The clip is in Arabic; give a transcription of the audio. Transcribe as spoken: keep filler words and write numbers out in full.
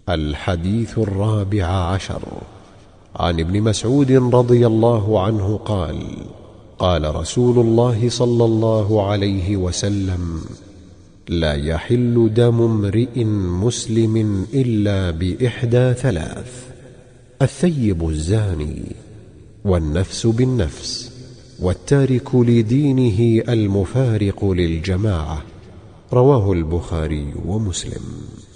الحديث الرابع عشر. عن ابن مسعود رضي الله عنه قال: قال رسول الله صلى الله عليه وسلم: لا يحل دم امرئ مسلم إلا بإحدى ثلاث: الثيب الزاني، والنفس بالنفس، والتارك لدينه المفارق للجماعة. رواه البخاري ومسلم.